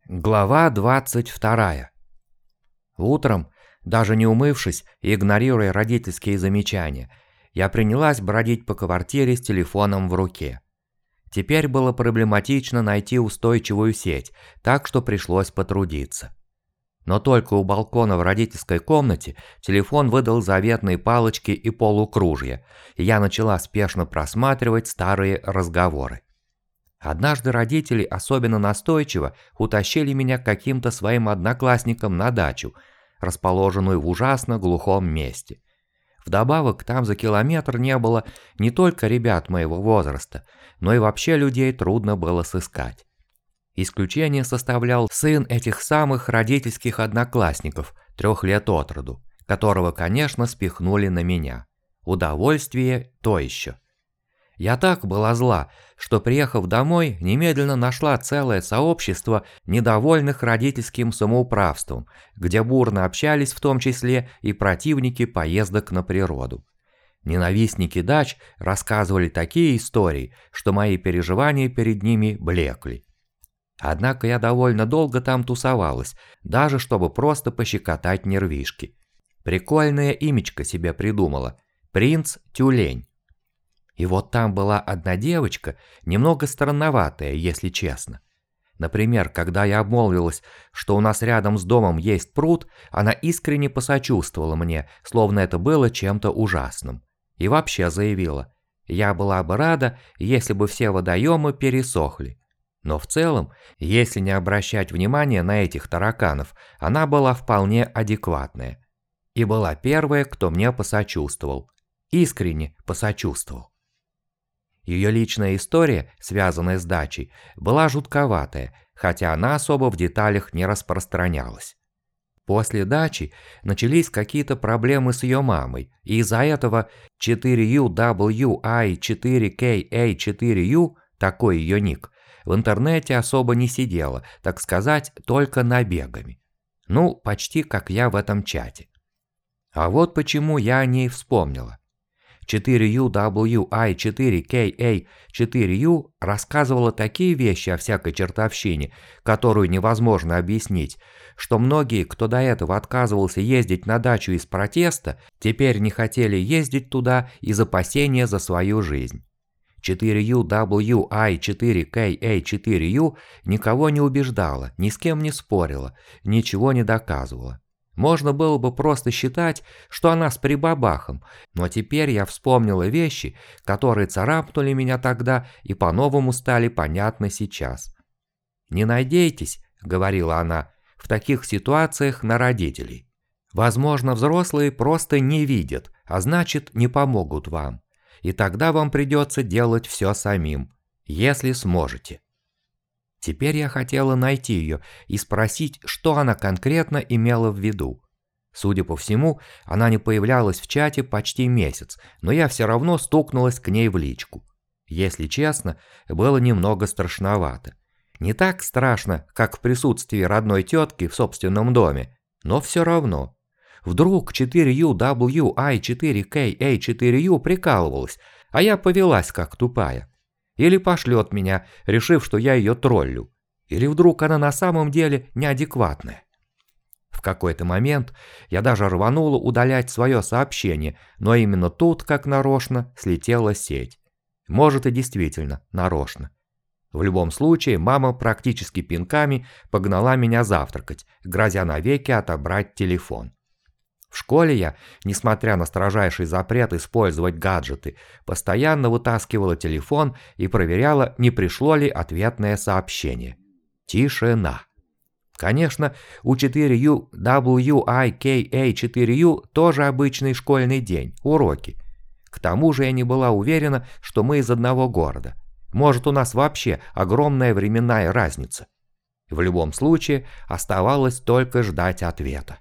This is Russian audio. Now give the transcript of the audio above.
Глава 22. Утром, даже не умывшись и игнорируя родительские замечания, я принялась бродить по квартире с телефоном в руке. Теперь было проблематично найти устойчивую сеть, так что пришлось потрудиться. Но только у балкона в родительской комнате телефон выдал заветные палочки и полукружья, и я начала спешно просматривать старые разговоры. Однажды родители особенно настойчиво утащили меня к каким-то своим одноклассникам на дачу, расположенную в ужасно глухом месте. Вдобавок там за километр не было не только ребят моего возраста, но и вообще людей трудно было сыскать. Исключение составлял сын этих самых родительских одноклассников, 3 лет от роду, которого, конечно, спихнули на меня. Удовольствие то еще. Я так была зла, что, приехав домой, немедленно нашла целое сообщество недовольных родительским самоуправством, где бурно общались в том числе и противники поездок на природу. Ненавистники дач рассказывали такие истории, что мои переживания перед ними блекли. Однако я довольно долго там тусовалась, даже чтобы просто пощекотать нервишки. Прикольное имечко себе придумала – принц Тюлень. И вот там была одна девочка, немного странноватая, если честно. Например, когда я обмолвилась, что у нас рядом с домом есть пруд, она искренне посочувствовала мне, словно это было чем-то ужасным. И вообще заявила, я была бы рада, если бы все водоемы пересохли. Но в целом, если не обращать внимания на этих тараканов, она была вполне адекватная. И была первая, кто мне посочувствовал. Искренне посочувствовал. Ее личная история, связанная с дачей, была жутковатая, хотя она особо в деталях не распространялась. После дачи начались какие-то проблемы с ее мамой, и из-за этого 4UWI4KA4U, такой ее ник, в интернете особо не сидела, так сказать, только набегами. Ну, почти как я в этом чате. А вот почему я о ней вспомнила. 4UWI4KA4U рассказывала такие вещи о всякой чертовщине, которую невозможно объяснить, что многие, кто до этого отказывался ездить на дачу из протеста, теперь не хотели ездить туда из опасения за свою жизнь. 4UWI4KA4U никого не убеждала, ни с кем не спорила, ничего не доказывала. Можно было бы просто считать, что она с прибабахом, но теперь я вспомнила вещи, которые царапнули меня тогда и по-новому стали понятны сейчас. «Не надейтесь», — говорила она, — «в таких ситуациях на родителей. Возможно, взрослые просто не видят, а значит, не помогут вам. И тогда вам придется делать все самим, если сможете». Теперь я хотела найти ее и спросить, что она конкретно имела в виду. Судя по всему, она не появлялась в чате почти месяц, но я все равно стукнулась к ней в личку. Если честно, было немного страшновато. Не так страшно, как в присутствии родной тетки в собственном доме, но все равно. Вдруг 4UWI4KA4U прикалывалась, а я повелась как тупая. Или пошлет меня, решив, что я ее троллю. Или вдруг она на самом деле неадекватная. В какой-то момент я даже рванула удалять свое сообщение, но именно тут, как нарочно, слетела сеть. Может и действительно нарочно. В любом случае, мама практически пинками погнала меня завтракать, грозя навеки отобрать телефон. В школе я, несмотря на строжайший запрет использовать гаджеты, постоянно вытаскивала телефон и проверяла, не пришло ли ответное сообщение. Тишина. Конечно, у 4UWIKA4U тоже обычный школьный день, уроки. К тому же я не была уверена, что мы из одного города. Может, у нас вообще огромная временная разница. В любом случае, оставалось только ждать ответа.